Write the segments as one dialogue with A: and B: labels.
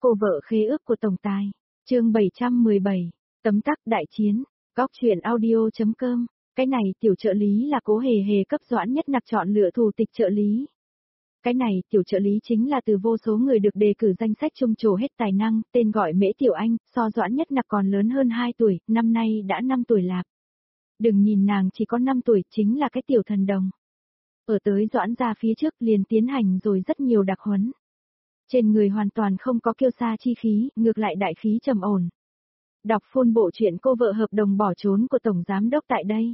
A: Cô vợ khế ước của tổng tài. Chương 717, tấm tắc đại chiến. Góc truyện audio.com. Cái này tiểu trợ lý là Cố Hề Hề cấp Doãn Nhất Nặc chọn lựa thủ tịch trợ lý. Cái này tiểu trợ lý chính là từ vô số người được đề cử danh sách trông trổ hết tài năng, tên gọi Mễ Tiểu Anh, so Doãn Nhất Nặc còn lớn hơn 2 tuổi, năm nay đã 5 tuổi lạc. Đừng nhìn nàng chỉ có 5 tuổi, chính là cái tiểu thần đồng. Ở tới Doãn gia phía trước liền tiến hành rồi rất nhiều đặc huấn. Trên người hoàn toàn không có kiêu sa chi khí, ngược lại đại khí trầm ổn. Đọc full bộ truyện Cô vợ hợp đồng bỏ trốn của Tổng Giám đốc tại đây.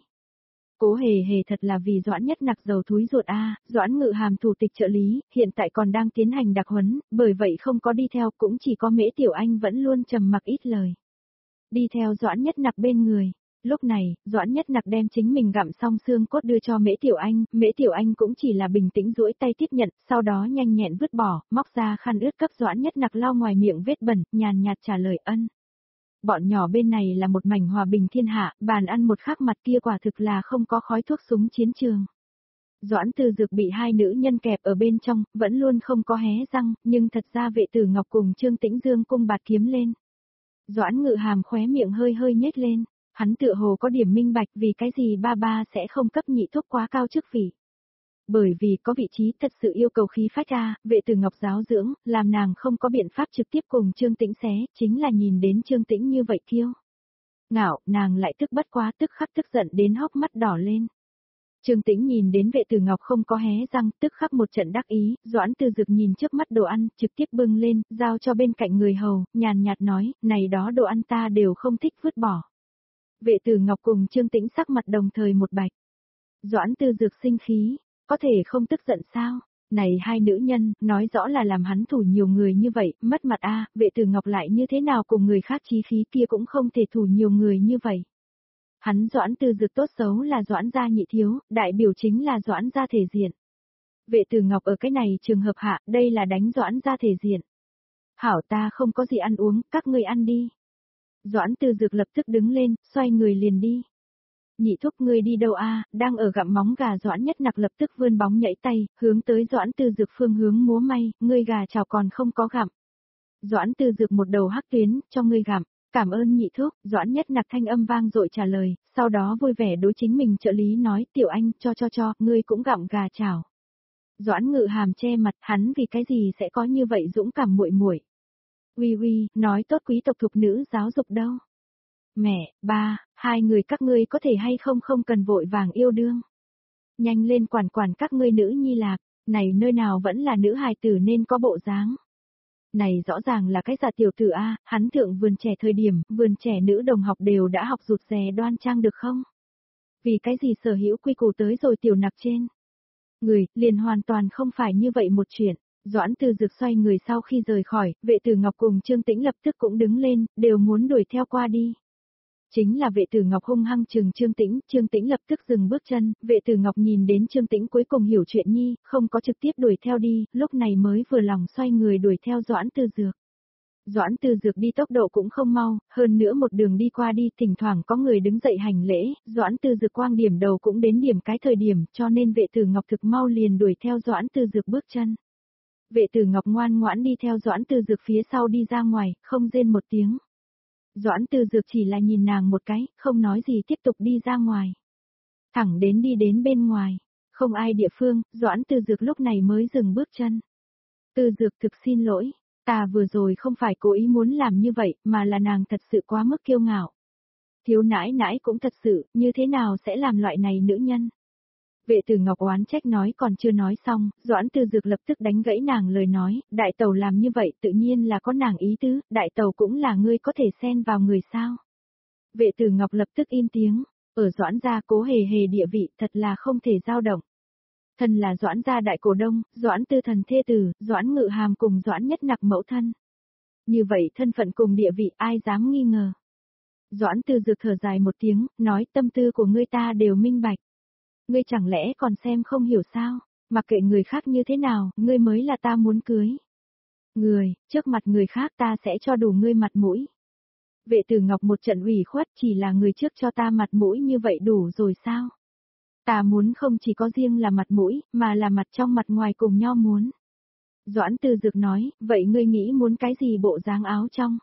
A: Cố Hề Hề thật là vì Doãn Nhất Nặc giàu thúi ruột a, Doãn Ngự Hàm thủ tịch trợ lý, hiện tại còn đang tiến hành đặc huấn, bởi vậy không có đi theo, cũng chỉ có Mễ Tiểu Anh vẫn luôn trầm mặc ít lời. Đi theo Doãn Nhất Nặc bên người. Lúc này, Doãn Nhất Nặc đem chính mình gặm xong xương cốt đưa cho Mễ Tiểu Anh cũng chỉ là bình tĩnh duỗi tay tiếp nhận, sau đó nhanh nhẹn vứt bỏ, móc ra khăn ướt cấp Doãn Nhất Nặc lau ngoài miệng vết bẩn, nhàn nhạt trả lời ân. Bọn nhỏ bên này là một mảnh hòa bình thiên hạ, bàn ăn một khắc mặt kia quả thực là không có khói thuốc súng chiến trường. Doãn Tư Dược bị hai nữ nhân kẹp ở bên trong, vẫn luôn không có hé răng, nhưng thật ra Vệ Tử Ngọc cùng Trương Tĩnh Dương cung bạt kiếm lên. Doãn Ngự Hàm khóe miệng hơi hơi nhếch lên. Hắn tựa hồ có điểm minh bạch vì cái gì ba sẽ không cấp nhị thúc quá cao chức vị. Bởi vì có vị trí thật sự yêu cầu khí phách a, Vệ Tử Ngọc giáo dưỡng, làm nàng không có biện pháp trực tiếp cùng Trương Tĩnh xé, chính là nhìn đến Trương Tĩnh như vậy kiêu ngạo, nàng lại tức bất quá tức khắc tức giận đến hốc mắt đỏ lên. Trương Tĩnh nhìn đến Vệ Tử Ngọc không có hé răng, tức khắc một trận đắc ý, Doãn Tư Dược nhìn trước mắt đồ ăn, trực tiếp bưng lên, giao cho bên cạnh người hầu, nhàn nhạt nói, này đó đồ ăn ta đều không thích vứt bỏ. Vệ Tử Ngọc cùng Trương Tĩnh sắc mặt đồng thời một bạch. Doãn Tư Dược sinh khí, có thể không tức giận sao? Này hai nữ nhân, nói rõ là làm hắn thủ nhiều người như vậy, mất mặt a, Vệ Tử Ngọc lại như thế nào cùng người khác chí khí kia cũng không thể thủ nhiều người như vậy. Hắn Doãn Tư Dược tốt xấu là Doãn gia nhị thiếu, đại biểu chính là Doãn gia thể diện. Vệ Tử Ngọc ở cái này trường hợp hạ, đây là đánh Doãn gia thể diện. Hảo ta không có gì ăn uống, các ngươi ăn đi. Doãn Tư Dược lập tức đứng lên, xoay người liền đi. Nhị thúc ngươi đi đâu a? Đang ở gặm móng gà Doãn Nhất Nặc lập tức vươn bóng nhảy tay, hướng tới Doãn Tư Dược phương hướng múa may, ngươi gà chảo còn không có gặm. Doãn Tư Dược một đầu hắc tuyến, cho ngươi gặm, cảm ơn nhị thúc, Doãn Nhất Nặc thanh âm vang dội trả lời, sau đó vui vẻ đối chính mình trợ lý nói, tiểu anh, cho, ngươi cũng gặm gà chảo. Doãn Ngự Hàm che mặt, hắn vì cái gì sẽ có như vậy dũng cảm muội muội. Uy, nói tốt quý tộc thục nữ giáo dục đâu. Mẹ, ba, hai người các ngươi có thể hay không cần vội vàng yêu đương. Nhanh lên quản các ngươi nữ nhi lạc, này nơi nào vẫn là nữ hài tử nên có bộ dáng. Này rõ ràng là cái già tiểu tử A, hắn thượng vườn trẻ thời điểm, vườn trẻ nữ đồng học đều đã học rụt rè đoan trang được không? Vì cái gì sở hữu quy củ tới rồi tiểu nặc trên. Người, liền hoàn toàn không phải như vậy một chuyện. Doãn Tư Dược xoay người sau khi rời khỏi, Vệ Tử Ngọc cùng Trương Tĩnh lập tức cũng đứng lên, đều muốn đuổi theo qua đi. Chính là Vệ Tử Ngọc hung hăng chừng Trương Tĩnh lập tức dừng bước chân, Vệ Tử Ngọc nhìn đến Trương Tĩnh cuối cùng hiểu chuyện nhi, không có trực tiếp đuổi theo đi, lúc này mới vừa lòng xoay người đuổi theo Doãn Tư Dược. Doãn Tư Dược đi tốc độ cũng không mau, hơn nữa một đường đi qua đi, thỉnh thoảng có người đứng dậy hành lễ, Doãn Tư Dược quang điểm đầu cũng đến điểm cái thời điểm, cho nên Vệ Tử Ngọc thực mau liền đuổi theo Doãn Tư Dược bước chân. Vệ Tử Ngọc ngoan ngoãn đi theo Doãn Tư Dược phía sau đi ra ngoài, không rên một tiếng. Doãn Tư Dược chỉ là nhìn nàng một cái, không nói gì tiếp tục đi ra ngoài. Thẳng đến đi đến bên ngoài, không ai địa phương, Doãn Tư Dược lúc này mới dừng bước chân. Tư Dược thực xin lỗi, ta vừa rồi không phải cố ý muốn làm như vậy, mà là nàng thật sự quá mức kiêu ngạo. Thiếu nãi nãi cũng thật sự, như thế nào sẽ làm loại này nữ nhân? Vệ Tử Ngọc oán trách nói còn chưa nói xong, Doãn Tư Dược lập tức đánh gãy nàng lời nói, đại tẩu làm như vậy tự nhiên là có nàng ý tứ, đại tẩu cũng là ngươi có thể xen vào người sao. Vệ Tử Ngọc lập tức im tiếng, ở Doãn gia Cố Hề Hề địa vị thật là không thể dao động. Thân là Doãn gia đại cổ đông, Doãn Tư Thần thê tử, Doãn Ngự Hàm cùng Doãn Nhất Nặc mẫu thân. Như vậy thân phận cùng địa vị ai dám nghi ngờ. Doãn Tư Dược thở dài một tiếng, nói tâm tư của ngươi ta đều minh bạch. Ngươi chẳng lẽ còn xem không hiểu sao, mặc kệ người khác như thế nào, ngươi mới là ta muốn cưới. Người, trước mặt người khác ta sẽ cho đủ ngươi mặt mũi. Vệ Tử Ngọc một trận ủy khuất chỉ là người trước cho ta mặt mũi như vậy đủ rồi sao? Ta muốn không chỉ có riêng là mặt mũi, mà là mặt trong mặt ngoài cùng nhau muốn. Doãn Tư Dực nói, vậy ngươi nghĩ muốn cái gì bộ dáng áo trong?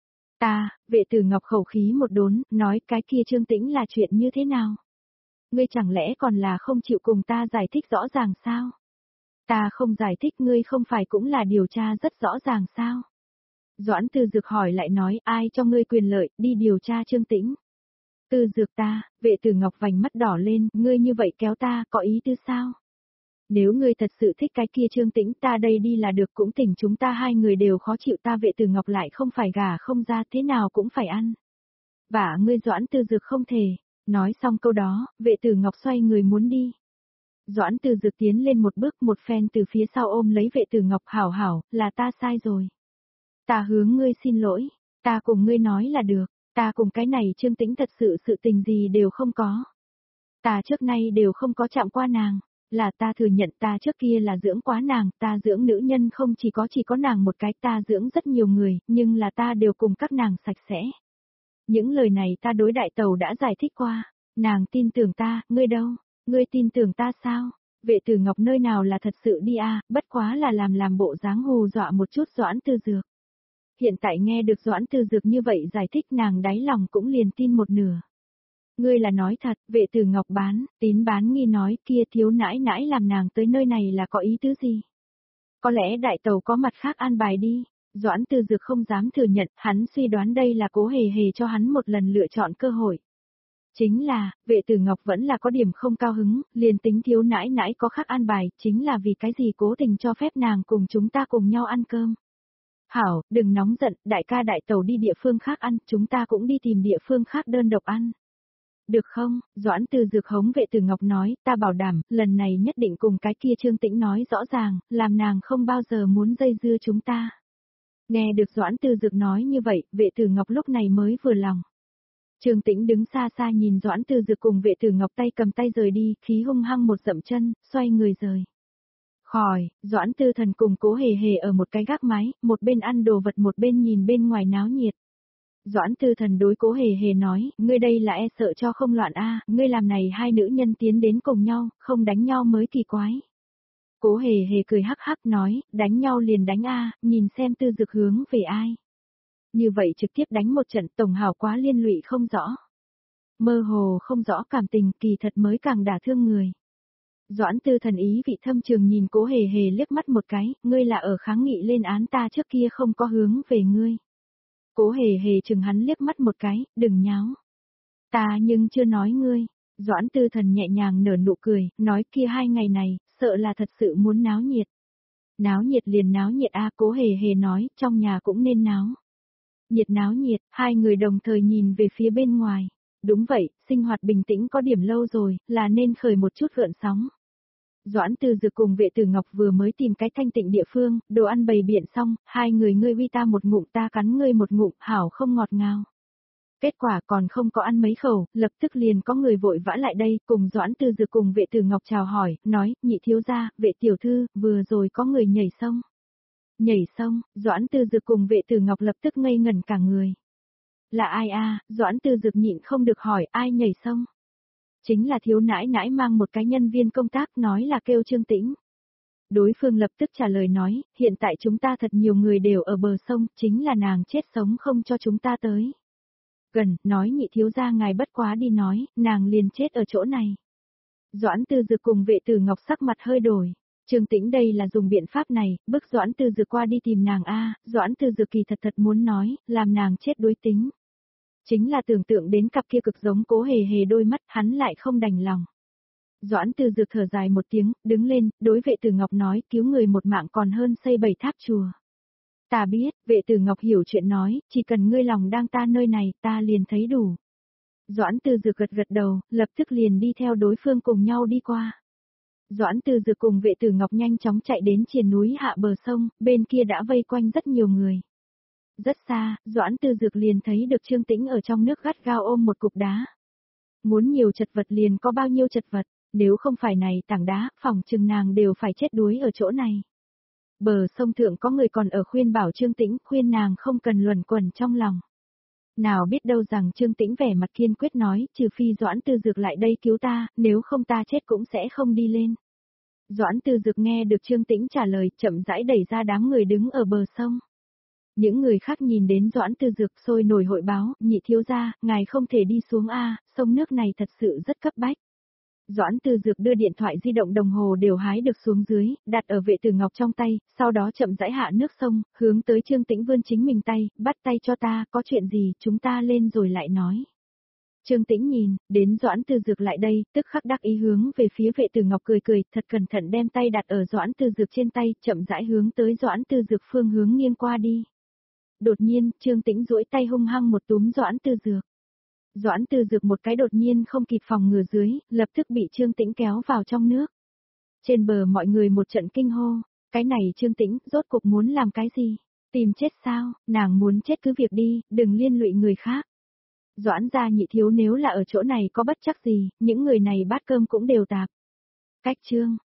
A: Ta, Vệ Tử Ngọc khẩu khí một đốn, nói cái kia Trương Tĩnh là chuyện như thế nào? Ngươi chẳng lẽ còn là không chịu cùng ta giải thích rõ ràng sao? Ta không giải thích ngươi không phải cũng là điều tra rất rõ ràng sao? Doãn Tư Dực hỏi lại nói ai cho ngươi quyền lợi đi điều tra Trương Tĩnh? Tư Dực ta, Vệ Tử Ngọc vành mắt đỏ lên, ngươi như vậy kéo ta có ý tư sao? Nếu ngươi thật sự thích cái kia Trương Tĩnh ta đây đi là được cũng tỉnh chúng ta hai người đều khó chịu ta Vệ Tử Ngọc lại không phải gà không ra thế nào cũng phải ăn. Và ngươi Doãn Tư Dực không thể. Nói xong câu đó, Vệ Tử Ngọc xoay người muốn đi. Doãn Tư Dực tiến lên một bước một phen từ phía sau ôm lấy Vệ Tử Ngọc hảo hảo, là ta sai rồi. Ta hướng ngươi xin lỗi, ta cùng ngươi nói là được, ta cùng cái này Trương Tĩnh thật sự sự tình gì đều không có. Ta trước nay đều không có chạm qua nàng, là ta thừa nhận ta trước kia là dưỡng quá nàng, ta dưỡng nữ nhân không chỉ có nàng một cái, ta dưỡng rất nhiều người, nhưng là ta đều cùng các nàng sạch sẽ. Những lời này ta đối đại tàu đã giải thích qua, nàng tin tưởng ta, ngươi đâu, ngươi tin tưởng ta sao? Vệ Tử Ngọc nơi nào là thật sự đi à, bất quá là làm bộ dáng hù dọa một chút Doãn Tư Dược. Hiện tại nghe được Doãn Tư Dược như vậy giải thích nàng đáy lòng cũng liền tin một nửa. Ngươi là nói thật, Vệ Tử Ngọc tín bán nghi nói kia thiếu nãi nãi làm nàng tới nơi này là có ý tứ gì? Có lẽ đại tàu có mặt khác an bài đi. Doãn Tư Dược không dám thừa nhận, hắn suy đoán đây là cố hề hề cho hắn một lần lựa chọn cơ hội. Chính là, Vệ Tử Ngọc vẫn là có điểm không cao hứng, liền tính thiếu nãi nãi có khác an bài, chính là vì cái gì cố tình cho phép nàng cùng chúng ta cùng nhau ăn cơm. Hảo, đừng nóng giận, đại ca đại tàu đi địa phương khác ăn, chúng ta cũng đi tìm địa phương khác đơn độc ăn. Được không? Doãn Tư Dược hống Vệ Tử Ngọc nói, ta bảo đảm, lần này nhất định cùng cái kia Trương Tĩnh nói rõ ràng, làm nàng không bao giờ muốn dây dưa chúng ta. Nghe được Doãn Tư Dược nói như vậy, Vệ Tử Ngọc lúc này mới vừa lòng. Trương Tĩnh đứng xa xa nhìn Doãn Tư Dược cùng Vệ Tử Ngọc tay cầm tay rời đi, khí hung hăng một dậm chân, xoay người rời. Khỏi, Doãn Tư Thần cùng Cố Hề Hề ở một cái gác mái, một bên ăn đồ vật một bên nhìn bên ngoài náo nhiệt. Doãn Tư Thần đối Cố Hề Hề nói, ngươi đây là e sợ cho không loạn a, ngươi làm này hai nữ nhân tiến đến cùng nhau, không đánh nhau mới kỳ quái. Cố Hề Hề cười hắc hắc nói, đánh nhau liền đánh a, nhìn xem Tư Dược hướng về ai. Như vậy trực tiếp đánh một trận tổng hào quá liên lụy không rõ. Mơ hồ không rõ cảm tình kỳ thật mới càng đả thương người. Doãn Tư Thần ý vị thâm trường nhìn Cố Hề Hề liếc mắt một cái, ngươi là ở kháng nghị lên án ta trước kia không có hướng về ngươi. Cố Hề Hề chừng hắn liếc mắt một cái, đừng nháo. Ta nhưng chưa nói ngươi. Doãn Tư Thần nhẹ nhàng nở nụ cười, nói kia hai ngày này, sợ là thật sự muốn náo nhiệt. Náo nhiệt liền náo nhiệt a, Cố Hề Hề nói, trong nhà cũng nên náo. Nhiệt náo nhiệt, hai người đồng thời nhìn về phía bên ngoài. Đúng vậy, sinh hoạt bình tĩnh có điểm lâu rồi, là nên khởi một chút gợn sóng. Doãn Tư Dược cùng Vệ Tử Ngọc vừa mới tìm cái thanh tịnh địa phương, đồ ăn bày biện xong, hai người ngươi uy ta một ngụm ta cắn ngươi một ngụm, hảo không ngọt ngào. Kết quả còn không có ăn mấy khẩu, lập tức liền có người vội vã lại đây, cùng Doãn Tư Dược cùng Vệ Tử Ngọc chào hỏi, nói, nhị thiếu gia, Vệ tiểu thư, vừa rồi có người nhảy sông. Nhảy sông, Doãn Tư Dược cùng Vệ Tử Ngọc lập tức ngây ngẩn cả người. Là ai a? Doãn Tư Dược nhịn không được hỏi ai nhảy sông. Chính là thiếu nãi nãi mang một cái nhân viên công tác nói là kêu Trương Tĩnh. Đối phương lập tức trả lời nói, hiện tại chúng ta thật nhiều người đều ở bờ sông, chính là nàng chết sống không cho chúng ta tới. Gần, nói nhị thiếu gia ngài bất quá đi nói, nàng liền chết ở chỗ này. Doãn Tư Dược cùng Vệ Tử Ngọc sắc mặt hơi đổi. Trương Tĩnh đây là dùng biện pháp này, bức Doãn Tư Dược qua đi tìm nàng a, Doãn Tư Dược kỳ thật muốn nói, làm nàng chết đối tính. Chính là tưởng tượng đến cặp kia cực giống Cố Hề Hề đôi mắt, hắn lại không đành lòng. Doãn Tư Dược thở dài một tiếng, đứng lên, đối Vệ Tử Ngọc nói, cứu người một mạng còn hơn xây 7 tháp chùa. Ta biết, Vệ Tử Ngọc hiểu chuyện nói, chỉ cần ngươi lòng đang ta nơi này, ta liền thấy đủ. Doãn Tư Dược gật gật đầu, lập tức liền đi theo đối phương cùng nhau đi qua. Doãn Tư Dược cùng Vệ Tử Ngọc nhanh chóng chạy đến triền núi hạ bờ sông, bên kia đã vây quanh rất nhiều người. Rất xa, Doãn Tư Dược liền thấy được Trương Tĩnh ở trong nước gắt gao ôm một cục đá. Muốn nhiều chật vật liền có bao nhiêu chật vật, nếu không phải này tảng đá, phòng chừng nàng đều phải chết đuối ở chỗ này. Bờ sông thượng có người còn ở khuyên bảo Trương Tĩnh, khuyên nàng không cần luẩn quẩn trong lòng. Nào biết đâu rằng Trương Tĩnh vẻ mặt kiên quyết nói, trừ phi Doãn Tư Dược lại đây cứu ta, nếu không ta chết cũng sẽ không đi lên. Doãn Tư Dực nghe được Trương Tĩnh trả lời, chậm rãi đẩy ra đám người đứng ở bờ sông. Những người khác nhìn đến Doãn Tư Dực sôi nổi hội báo, nhị thiếu gia, ngài không thể đi xuống a, sông nước này thật sự rất cấp bách. Doãn Tư Dực đưa điện thoại di động đồng hồ đều hái được xuống dưới, đặt ở vệ tử ngọc trong tay, sau đó chậm rãi hạ nước sông, hướng tới Trương Tĩnh vươn chính mình tay, bắt tay cho ta, có chuyện gì, chúng ta lên rồi lại nói. Trương Tĩnh nhìn, đến Doãn Tư Dực lại đây, tức khắc đắc ý hướng về phía vệ tử ngọc cười cười, thật cẩn thận đem tay đặt ở Doãn Tư Dực trên tay, chậm rãi hướng tới Doãn Tư Dực phương hướng nghiêng qua đi. Đột nhiên, Trương Tĩnh duỗi tay hung hăng một túm Doãn Tư Dực. Doãn Tư Dực một cái đột nhiên không kịp phòng ngừa dưới, lập tức bị Trương Tĩnh kéo vào trong nước. Trên bờ mọi người một trận kinh hô, cái này Trương Tĩnh, rốt cuộc muốn làm cái gì? Tìm chết sao, nàng muốn chết cứ việc đi, đừng liên lụy người khác. Doãn gia nhị thiếu nếu là ở chỗ này có bất chắc gì, những người này bát cơm cũng đều tạp. Cách chương